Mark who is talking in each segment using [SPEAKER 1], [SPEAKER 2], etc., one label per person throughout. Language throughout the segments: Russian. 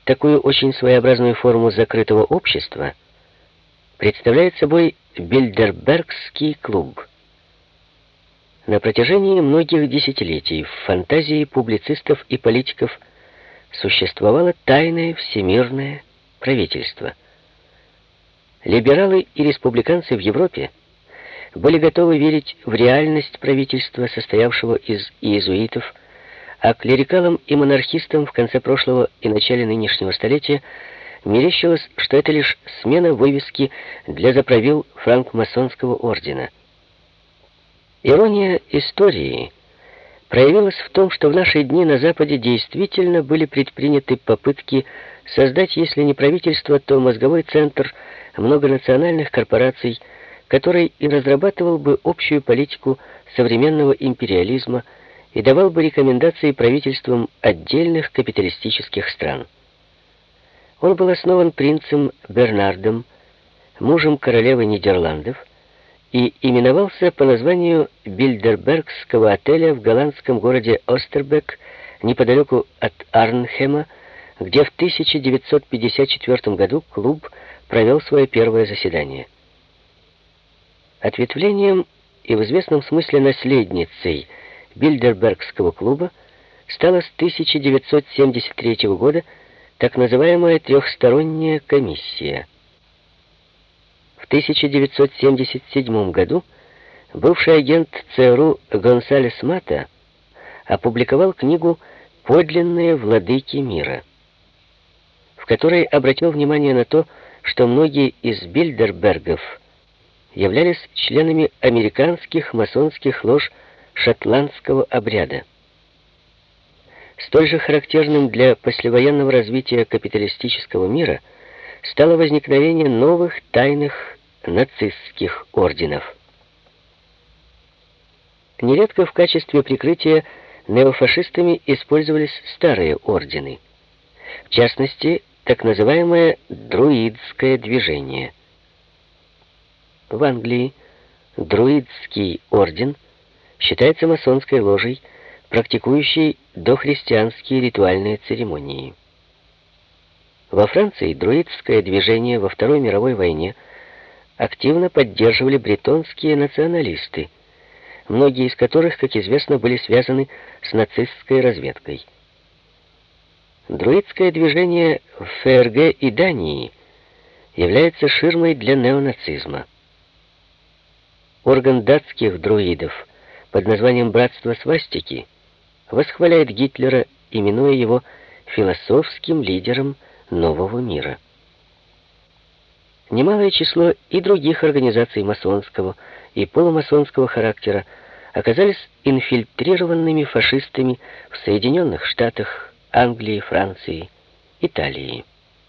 [SPEAKER 1] Такую очень своеобразную форму закрытого общества представляет собой Бильдербергский клуб. На протяжении многих десятилетий в фантазии публицистов и политиков существовало тайное всемирное правительство. Либералы и республиканцы в Европе были готовы верить в реальность правительства, состоявшего из иезуитов, а клерикалам и монархистам в конце прошлого и начале нынешнего столетия мерещилось, что это лишь смена вывески для заправил франкмасонского ордена. Ирония истории проявилась в том, что в наши дни на Западе действительно были предприняты попытки создать, если не правительство, то мозговой центр многонациональных корпораций, который и разрабатывал бы общую политику современного империализма и давал бы рекомендации правительствам отдельных капиталистических стран. Он был основан принцем Бернардом, мужем королевы Нидерландов, и именовался по названию Бильдербергского отеля в голландском городе Остербек, неподалеку от Арнхема, где в 1954 году клуб провел свое первое заседание. Ответвлением и в известном смысле наследницей Бильдербергского клуба стала с 1973 года так называемая трехсторонняя комиссия. В 1977 году бывший агент ЦРУ Гонсалес Мата опубликовал книгу «Подлинные владыки мира», в которой обратил внимание на то, что многие из Бильдербергов являлись членами американских масонских лож шотландского обряда. Столь же характерным для послевоенного развития капиталистического мира стало возникновение новых тайных нацистских орденов. Нередко в качестве прикрытия неофашистами использовались старые ордены. В частности, так называемое друидское движение. В Англии друидский орден считается масонской ложей, практикующей дохристианские ритуальные церемонии. Во Франции друидское движение во Второй мировой войне активно поддерживали бретонские националисты, многие из которых, как известно, были связаны с нацистской разведкой. Друидское движение в ФРГ и Дании является ширмой для неонацизма. Орган датских друидов под названием «Братство свастики» восхваляет Гитлера, именуя его философским лидером нового мира. Немалое число и других организаций масонского и полумасонского характера оказались инфильтрированными фашистами в Соединенных Штатах, Англии, Франции, Италии.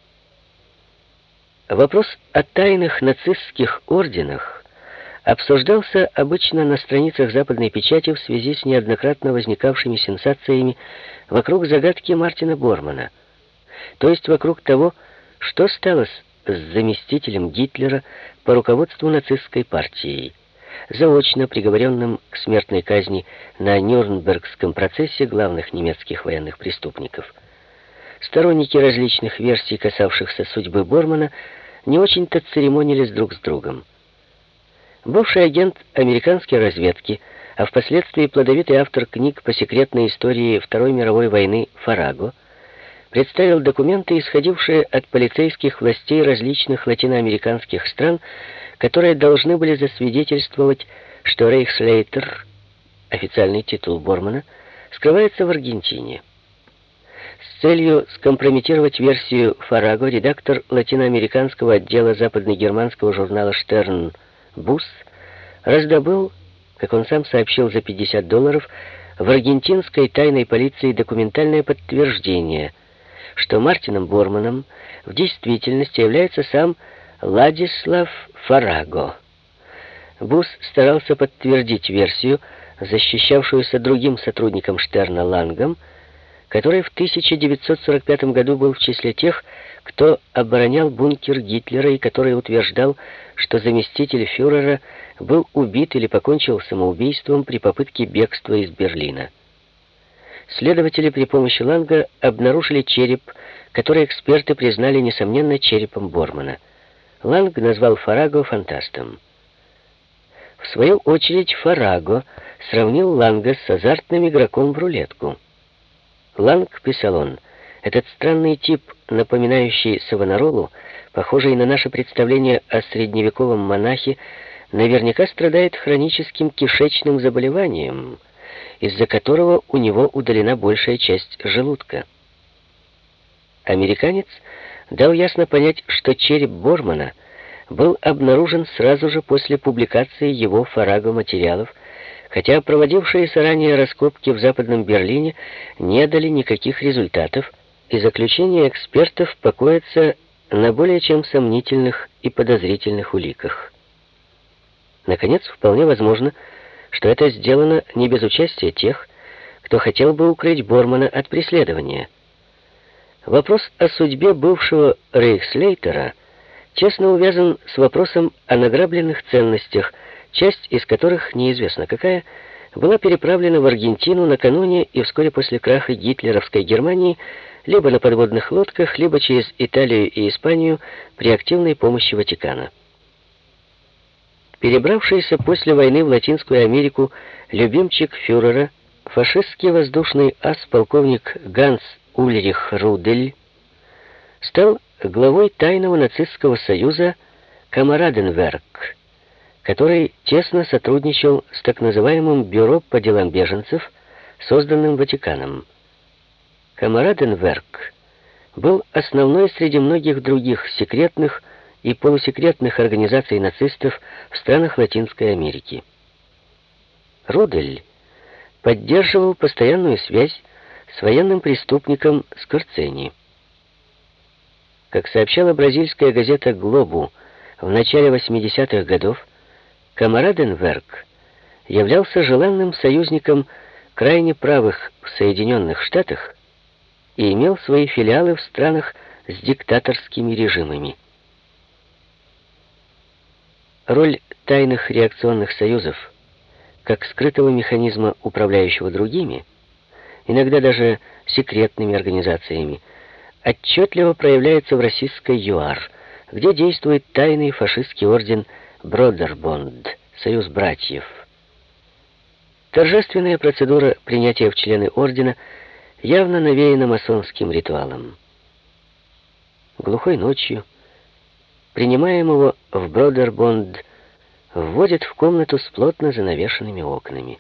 [SPEAKER 1] Вопрос о тайных нацистских орденах обсуждался обычно на страницах западной печати в связи с неоднократно возникавшими сенсациями вокруг загадки Мартина Бормана, то есть вокруг того, что стало с заместителем Гитлера по руководству нацистской партией, заочно приговоренным к смертной казни на Нюрнбергском процессе главных немецких военных преступников. Сторонники различных версий, касавшихся судьбы Бормана, не очень-то церемонились друг с другом. Бывший агент американской разведки, а впоследствии плодовитый автор книг по секретной истории Второй мировой войны Фараго, представил документы, исходившие от полицейских властей различных латиноамериканских стран, которые должны были засвидетельствовать, что Рейхслейтер, официальный титул Бормана, скрывается в Аргентине. С целью скомпрометировать версию Фараго редактор латиноамериканского отдела западногерманского журнала «Штерн» Бус раздобыл, как он сам сообщил, за $50 в аргентинской тайной полиции документальное подтверждение, что Мартином Борманом в действительности является сам Ладислав Фараго. Бус старался подтвердить версию, защищавшуюся другим сотрудником Штерна Лангом, который в 1945 году был в числе тех, кто оборонял бункер Гитлера и который утверждал, что заместитель фюрера был убит или покончил самоубийством при попытке бегства из Берлина. Следователи при помощи Ланга обнаружили череп который эксперты признали, несомненно, черепом Бормана. Ланг назвал Фараго фантастом. В свою очередь Фараго сравнил Ланга с азартным игроком в рулетку. Ланг, писал он, этот странный тип, напоминающий Савонаролу, похожий на наше представление о средневековом монахе, наверняка страдает хроническим кишечным заболеванием, из-за которого у него удалена большая часть желудка. Американец дал ясно понять, что череп Бормана был обнаружен сразу же после публикации его Фараго материалов, хотя проводившиеся ранее раскопки в Западном Берлине не дали никаких результатов, и заключение экспертов покоится на более чем сомнительных и подозрительных уликах. Наконец, вполне возможно, что это сделано не без участия тех, кто хотел бы укрыть Бормана от преследования. Вопрос о судьбе бывшего рейхслейтера тесно увязан с вопросом о награбленных ценностях, часть из которых, неизвестно какая, была переправлена в Аргентину накануне и вскоре после краха гитлеровской Германии либо на подводных лодках, либо через Италию и Испанию при активной помощи Ватикана. Перебравшийся после войны в Латинскую Америку любимчик фюрера, фашистский воздушный ас полковник Ганс Ульрих Рудель, стал главой тайного нацистского союза «Камараденверк», который тесно сотрудничал с так называемым Бюро по делам беженцев, созданным Ватиканом. «Камараденверк» был основной среди многих других секретных и полусекретных организаций нацистов в странах Латинской Америки. Рудель поддерживал постоянную связь с военным преступником Скорцени. Как сообщала бразильская газета «Глобу», в начале 80-х годов Камараденверк являлся желанным союзником крайне правых в Соединенных Штатах и имел свои филиалы в странах с диктаторскими режимами. Роль тайных реакционных союзов, как скрытого механизма, управляющего другими, иногда даже секретными организациями, отчетливо проявляется в российской ЮАР, где действует тайный фашистский орден Бродербонд, союз братьев. Торжественная процедура принятия в члены ордена явно навеяна масонским ритуалом. Глухой ночью принимаемого в Бродербонд вводят в комнату с плотно занавешенными окнами.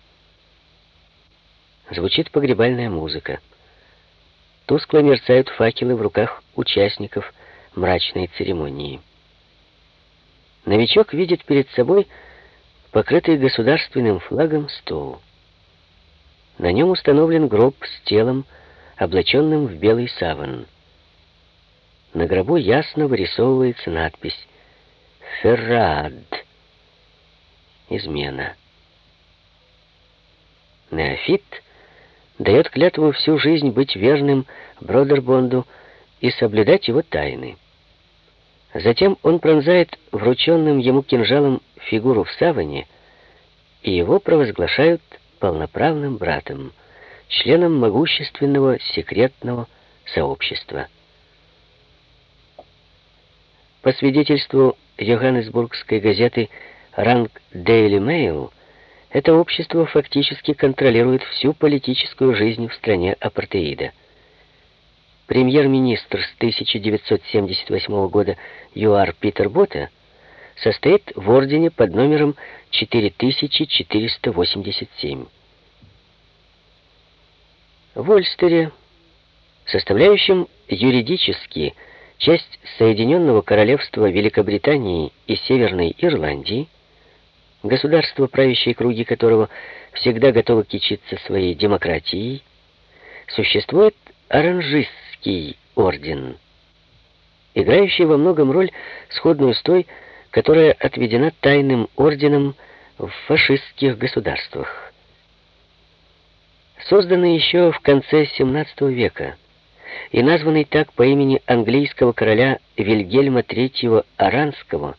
[SPEAKER 1] Звучит погребальная музыка. Тускло мерцают факелы в руках участников мрачной церемонии. Новичок видит перед собой покрытый государственным флагом стол. На нем установлен гроб с телом, облаченным в белый саван. На гробу ясно вырисовывается надпись «Феррад» — измена. Неофит дает клятву всю жизнь быть верным Бродербонду и соблюдать его тайны. Затем он пронзает врученным ему кинжалом фигуру в саване, и его провозглашают полноправным братом, членом могущественного секретного сообщества. По свидетельству йоханнесбургской газеты «Ранг Дейли Мейл», это общество фактически контролирует всю политическую жизнь в стране апартеида. Премьер-министр с 1978 года ЮАР Питер Ботта состоит в ордене под номером 4487. В Ольстере, составляющем юридически часть Соединенного Королевства Великобритании и Северной Ирландии, государство, правящие круги которого всегда готовы кичиться своей демократией, существует Оранжистский орден, играющий во многом роль, сходную с той, которая отведена тайным орденам в фашистских государствах. Созданный еще в конце XVII века и названный так по имени английского короля Вильгельма III Оранского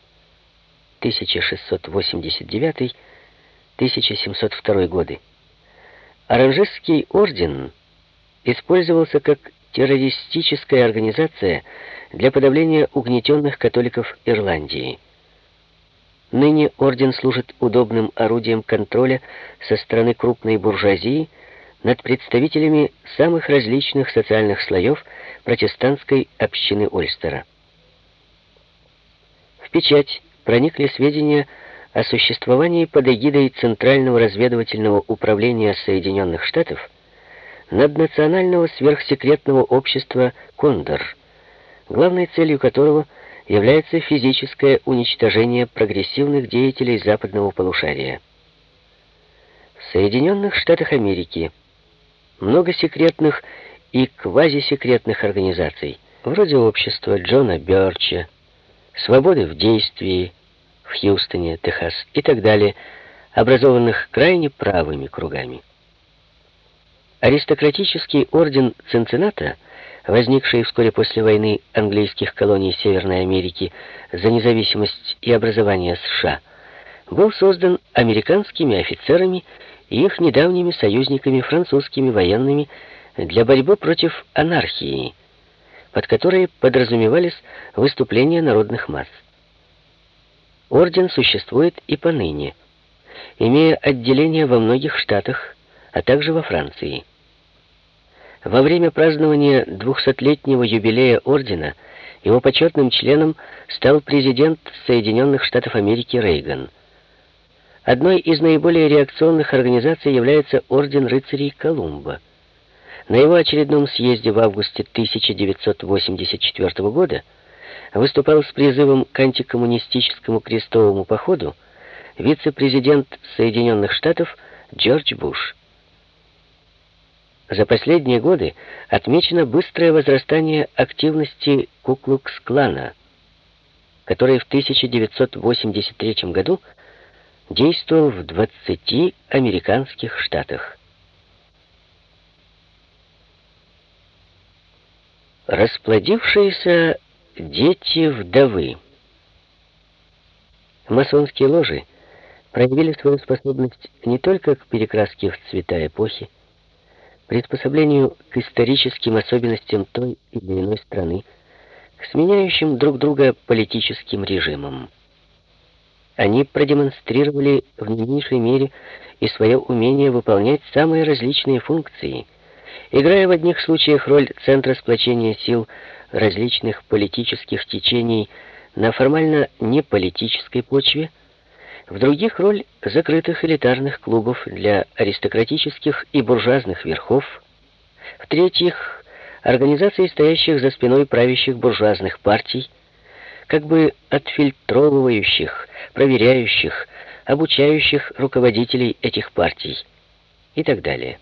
[SPEAKER 1] 1689-1702 годы, Оранжистский орден использовался как террористическая организация для подавления угнетенных католиков Ирландии. Ныне орден служит удобным орудием контроля со стороны крупной буржуазии над представителями самых различных социальных слоев протестантской общины Ольстера. В печать проникли сведения о существовании под эгидой Центрального разведывательного управления Соединенных Штатов наднационального сверхсекретного общества «Кондор», главной целью которого является физическое уничтожение прогрессивных деятелей западного полушария. В Соединенных Штатах Америки много секретных и квазисекретных организаций, вроде общества Джона Бёрча, «Свободы в действии» в Хьюстоне, Техас и так далее, образованных крайне правыми кругами. Аристократический орден Цинцинната, возникший вскоре после войны английских колоний Северной Америки за независимость и образование США, был создан американскими офицерами и их недавними союзниками французскими военными для борьбы против анархии, под которой подразумевались выступления народных масс. Орден существует и поныне, имея отделения во многих штатах, а также во Франции. Во время празднования 200-летнего юбилея ордена его почетным членом стал президент Соединенных Штатов Америки Рейган. Одной из наиболее реакционных организаций является Орден рыцарей Колумба. На его очередном съезде в августе 1984 года выступал с призывом к антикоммунистическому крестовому походу вице-президент Соединенных Штатов Джордж Буш. За последние годы отмечено быстрое возрастание активности Ку-клукс-клана, который в 1983 году действовал в 20 американских штатах. Расплодившиеся дети-вдовы. Масонские ложи проявили свою способность не только к перекраске в цвета эпохи, приспособлению к историческим особенностям той или иной страны, к сменяющим друг друга политическим режимам. Они продемонстрировали в не меньшей мере и свое умение выполнять самые различные функции, играя в одних случаях роль центра сплочения сил различных политических течений на формально неполитической почве, в других роль закрытых элитарных клубов для аристократических и буржуазных верхов, в-третьих, организаций, стоящих за спиной правящих буржуазных партий, как бы отфильтровывающих, проверяющих, обучающих руководителей этих партий и так далее.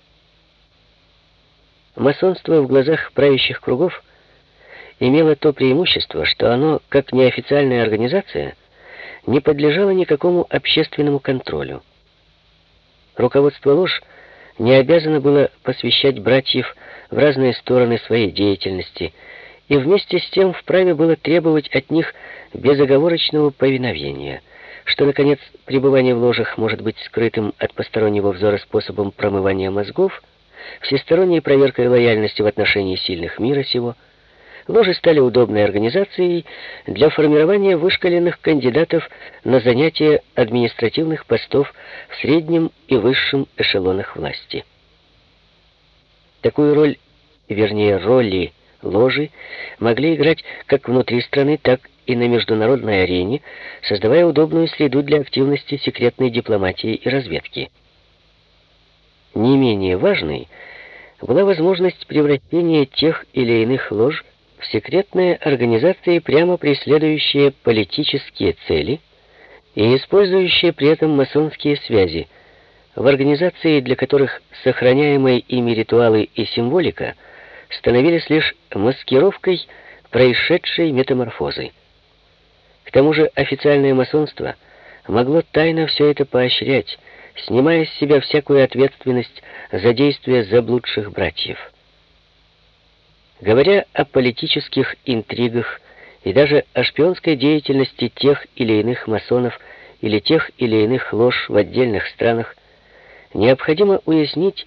[SPEAKER 1] Масонство в глазах правящих кругов имело то преимущество, что оно, как неофициальная организация, не подлежало никакому общественному контролю. Руководство лож не обязано было посвящать братьев в разные стороны своей деятельности, и вместе с тем вправе было требовать от них безоговорочного повиновения, что, наконец, пребывание в ложах может быть скрытым от постороннего взора способом промывания мозгов, всесторонней проверкой лояльности в отношении сильных мира сего. Ложи стали удобной организацией для формирования вышколенных кандидатов на занятие административных постов в среднем и высшем эшелонах власти. Такую роль, вернее, роли ложи могли играть как внутри страны, так и на международной арене, создавая удобную среду для активности секретной дипломатии и разведки. Не менее важной была возможность превращения тех или иных лож в секретные организации, прямо преследующие политические цели и использующие при этом масонские связи, в организации, для которых сохраняемые ими ритуалы и символика становились лишь маскировкой происшедшей метаморфозы. К тому же официальное масонство могло тайно все это поощрять, снимая с себя всякую ответственность за действия заблудших братьев. Говоря о политических интригах и даже о шпионской деятельности тех или иных масонов или тех или иных лож в отдельных странах, необходимо уяснить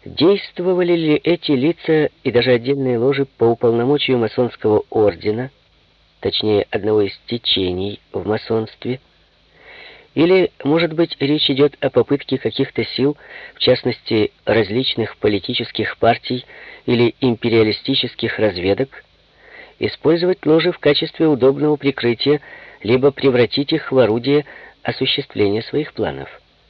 [SPEAKER 1] Действовали ли эти лица и даже отдельные ложи по уполномочию масонского ордена, точнее, одного из течений в масонстве, или, может быть, речь идет о попытке каких-то сил, в частности, различных политических партий или империалистических разведок, использовать ложи в качестве удобного прикрытия, либо превратить их в орудие осуществления своих планов.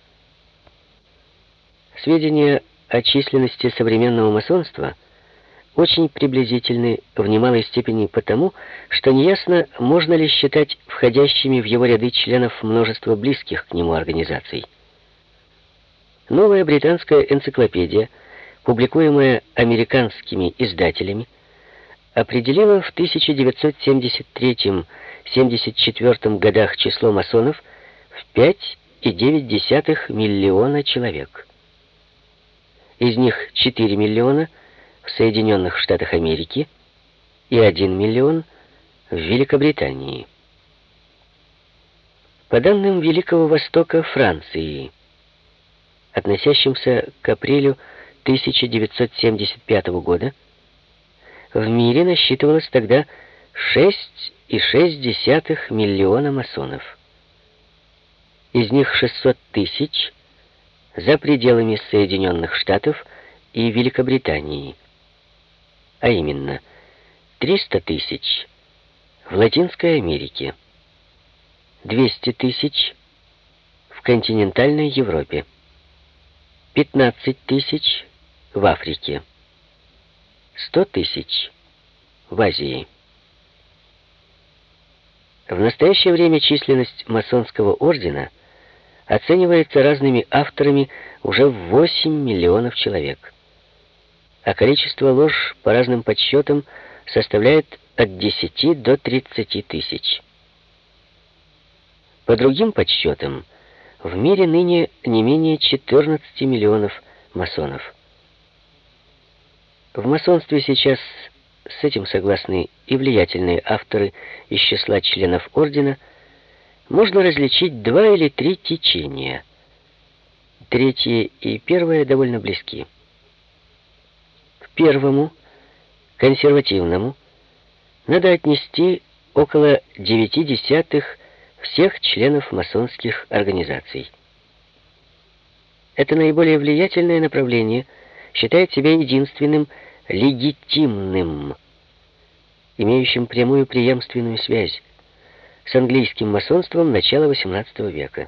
[SPEAKER 1] Сведения о численности современного масонства очень приблизительны в немалой степени потому, что неясно, можно ли считать входящими в его ряды членов множество близких к нему организаций. Новая британская энциклопедия, публикуемая американскими издателями, определила в 1973-74 годах число масонов в 5,9 миллиона человек. Из них 4 миллиона в Соединенных Штатах Америки и 1 миллион в Великобритании. По данным Великого Востока Франции, относящимся к апрелю 1975 года, в мире насчитывалось тогда 6,6 миллиона масонов. Из них 600 тысяч за пределами Соединенных Штатов и Великобритании, а именно 300 тысяч в Латинской Америке, 200 тысяч в континентальной Европе, 15 тысяч в Африке, 100 тысяч в Азии. В настоящее время численность масонского ордена оценивается разными авторами уже в 8 миллионов человек, а количество лож по разным подсчетам составляет от 10 до 30 тысяч. По другим подсчетам, в мире ныне не менее 14 миллионов масонов. В масонстве сейчас с этим согласны и влиятельные авторы из числа членов ордена. Можно различить 2 или 3 течения. Третье и первое довольно близки. К первому, консервативному, надо отнести около 0,9 всех членов масонских организаций. Это наиболее влиятельное направление считает себя единственным легитимным, имеющим прямую преемственную связь с английским масонством начала XVIII века.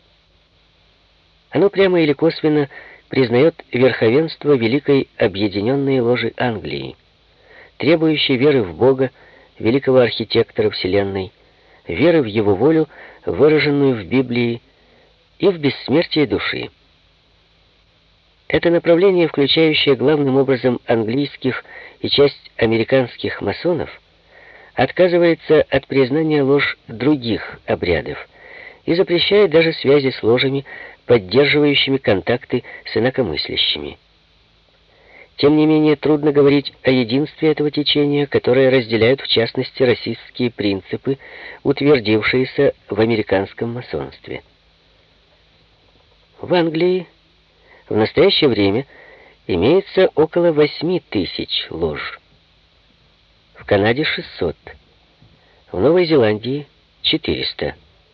[SPEAKER 1] Оно прямо или косвенно признает верховенство Великой Объединенной Ложи Англии, требующей веры в Бога, великого архитектора Вселенной, веры в Его волю, выраженную в Библии, и в бессмертие души. Это направление, включающее главным образом английских и часть американских масонов, отказывается от признания лож других обрядов и запрещает даже связи с ложами, поддерживающими контакты с инакомыслящими. Тем не менее, трудно говорить о единстве этого течения, которое разделяют в частности расистские принципы, утвердившиеся в американском масонстве. В Англии в настоящее время имеется около 8 тысяч лож. В Канаде 600, в Новой Зеландии 400.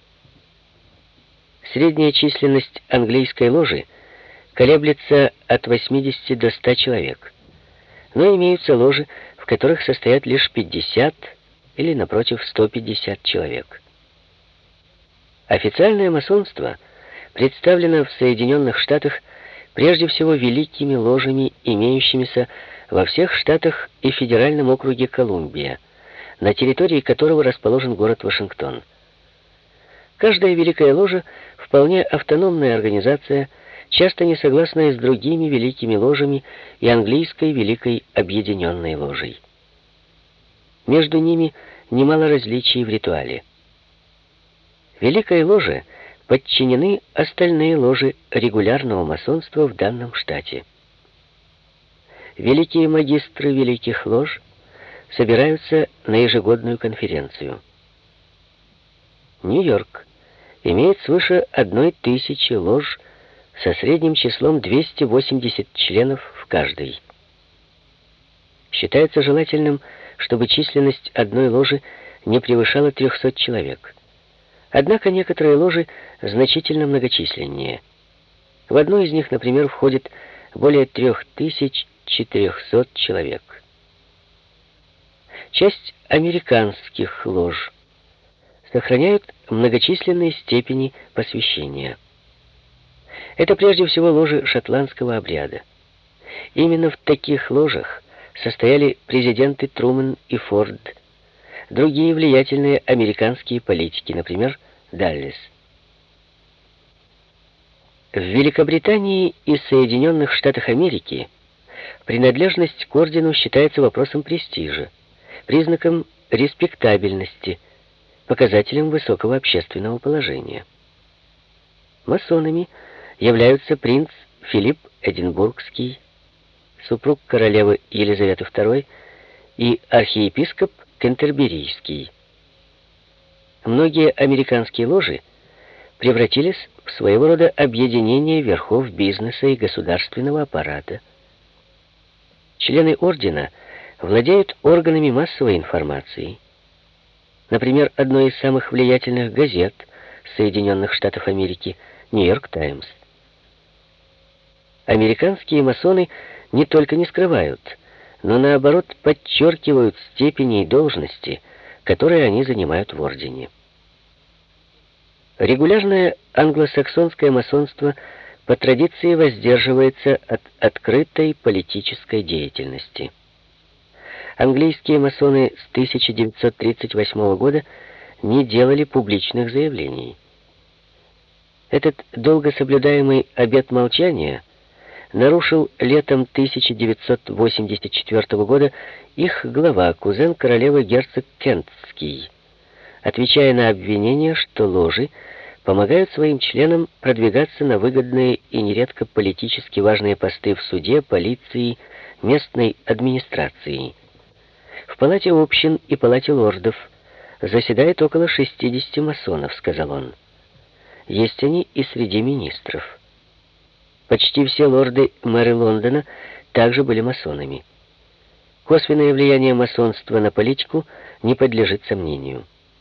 [SPEAKER 1] Средняя численность английской ложи колеблется от 80 до 100 человек, но имеются ложи, в которых состоят лишь 50 или, напротив, 150 человек. Официальное масонство представлено в Соединенных Штатах прежде всего великими ложами, имеющимися во всех штатах и федеральном округе Колумбия, на территории которого расположен город Вашингтон. Каждая великая ложа вполне автономная организация, часто не согласная с другими великими ложами и английской Великой Объединенной Ложей. Между ними немало различий в ритуале. Великой ложе подчинены остальные ложи регулярного масонства в данном штате. Великие магистры великих лож собираются на ежегодную конференцию. Нью-Йорк имеет свыше 1000 лож со средним числом 280 членов в каждой. Считается желательным, чтобы численность одной ложи не превышала 300 человек. Однако некоторые ложи значительно многочисленнее. В одну из них, например, входит более 3400 человек. Часть американских лож сохраняют многочисленные степени посвящения. Это прежде всего ложи шотландского обряда. Именно в таких ложах состояли президенты Трумэн и Форд, другие влиятельные американские политики, например, Даллес. В Великобритании и Соединенных Штатах Америки принадлежность к ордену считается вопросом престижа, признаком респектабельности, показателем высокого общественного положения. Масонами являются принц Филипп Эдинбургский, супруг королевы Елизаветы II и архиепископ Кентерберийский. Многие американские ложи превратились в своего рода объединение верхов бизнеса и государственного аппарата. Члены ордена владеют органами массовой информации. Например, одной из самых влиятельных газет Соединенных Штатов Америки «Нью-Йорк Таймс». Американские масоны не только не скрывают, но наоборот подчеркивают степени и должности, которые они занимают в ордене. Регулярное англосаксонское масонство по традиции воздерживается от открытой политической деятельности. Английские масоны с 1938 года не делали публичных заявлений. Этот долго соблюдаемый обет молчания нарушил летом 1984 года их глава, кузен королевы герцог Кентский, отвечая на обвинение, что ложи помогают своим членам продвигаться на выгодные и нередко политически важные посты в суде, полиции, местной администрации. В палате общин и палате лордов заседает около 60 масонов, сказал он. Есть они и среди министров. Почти все лорды-мэры Лондона также были масонами. Косвенное влияние масонства на политику не подлежит сомнению.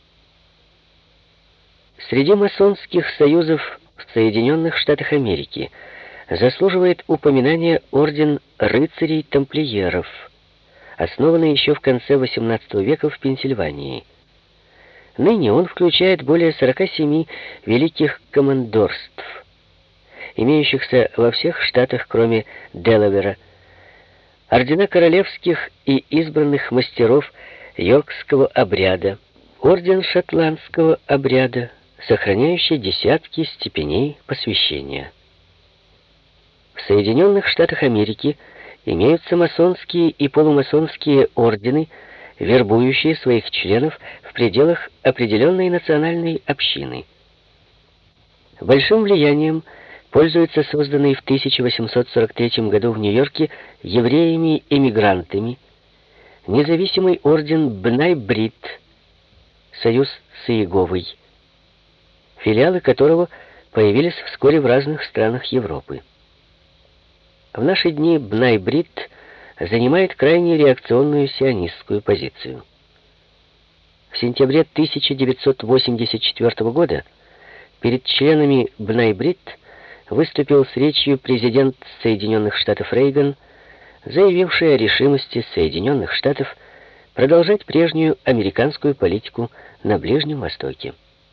[SPEAKER 1] Среди масонских союзов в Соединенных Штатах Америки заслуживает упоминания орден рыцарей-тамплиеров, основанный еще в конце XVIII века в Пенсильвании. Ныне он включает более 47 великих командорств, имеющихся во всех штатах, кроме Делавера, ордена королевских и избранных мастеров йоркского обряда, орден шотландского обряда, сохраняющий десятки степеней посвящения. В Соединенных Штатах Америки имеются масонские и полумасонские ордены, вербующие своих членов в пределах определенной национальной общины. Большим влиянием пользуется созданный в 1843 году в Нью-Йорке евреями-эмигрантами независимый орден Бнай-Брит, союз с Иеговой, филиалы которого появились вскоре в разных странах Европы. В наши дни Бнай-Брит занимает крайне реакционную сионистскую позицию. В сентябре 1984 года перед членами Бнай-Брит выступил с речью президент Соединенных Штатов Рейган, заявивший о решимости Соединенных Штатов продолжать прежнюю американскую политику на Ближнем Востоке.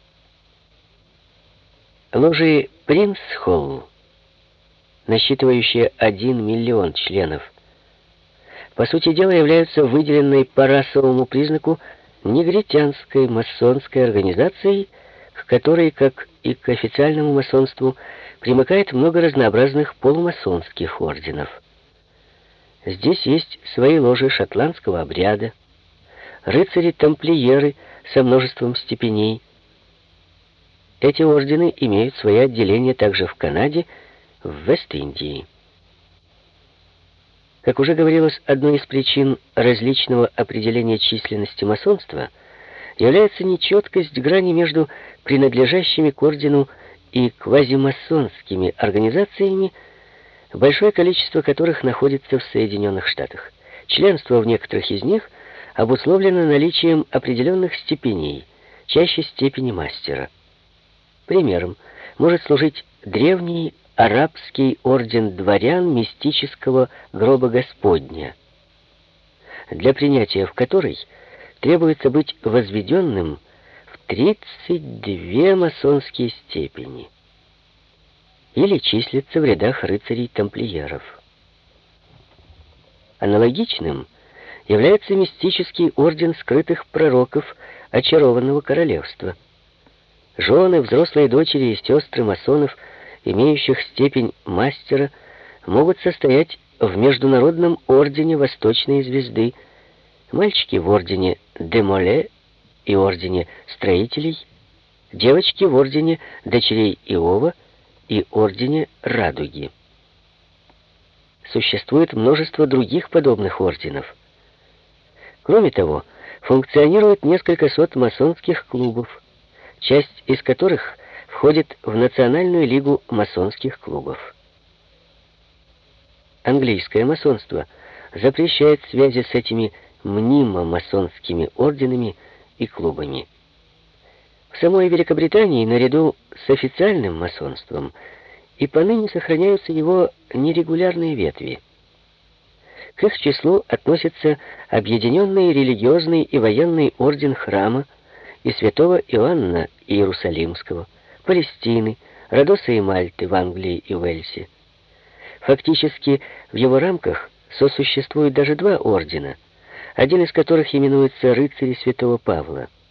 [SPEAKER 1] Ложи Принц-Холл, насчитывающие 1 миллион членов, по сути дела являются выделенной по расовому признаку негритянской масонской организацией, к которой, как и к официальному масонству, примыкает много разнообразных полумасонских орденов. Здесь есть свои ложи шотландского обряда, рыцари-тамплиеры со множеством степеней. Эти ордены имеют свои отделения также в Канаде, в Вест-Индии. Как уже говорилось, одной из причин различного определения численности масонства является нечеткость грани между принадлежащими к ордену и квазимасонскими организациями, большое количество которых находится в Соединенных Штатах. Членство в некоторых из них обусловлено наличием определенных степеней, чаще степени мастера. Примером может служить древний арабский орден дворян мистического гроба Господня, для принятия в который требуется быть возведенным в 32 масонские степени, или числится в рядах рыцарей-тамплиеров. Аналогичным является мистический орден скрытых пророков очарованного королевства. Жены, взрослые дочери и сестры масонов, имеющих степень мастера, могут состоять в Международном ордене Восточной Звезды, мальчики в ордене Демоле и ордене Строителей, девочки в ордене Дочерей Иова и ордене Радуги. Существует множество других подобных орденов. Кроме того, функционирует несколько сот масонских клубов, часть из которых входит в Национальную лигу масонских клубов. Английское масонство запрещает связи с этими мнимо-масонскими орденами и клубами. В самой Великобритании, наряду с официальным масонством, и поныне сохраняются его нерегулярные ветви. К их числу относятся Объединенный религиозный и военный орден Храма и святого Иоанна Иерусалимского, Палестины, Родоса и Мальты в Англии и Уэльсе. Фактически в его рамках сосуществуют даже два ордена, один из которых именуется «Рыцари святого Павла».